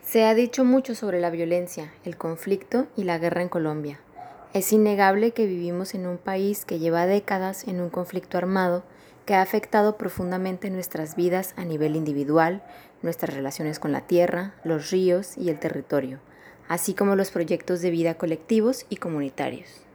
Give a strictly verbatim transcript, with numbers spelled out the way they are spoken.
Se ha dicho mucho sobre la violencia, el conflicto y la guerra en Colombia. Es innegable que vivimos en un país que lleva décadas en un conflicto armado que ha afectado profundamente nuestras vidas a nivel individual, nuestras relaciones con la tierra, los ríos y el territorio, así como los proyectos de vida colectivos y comunitarios.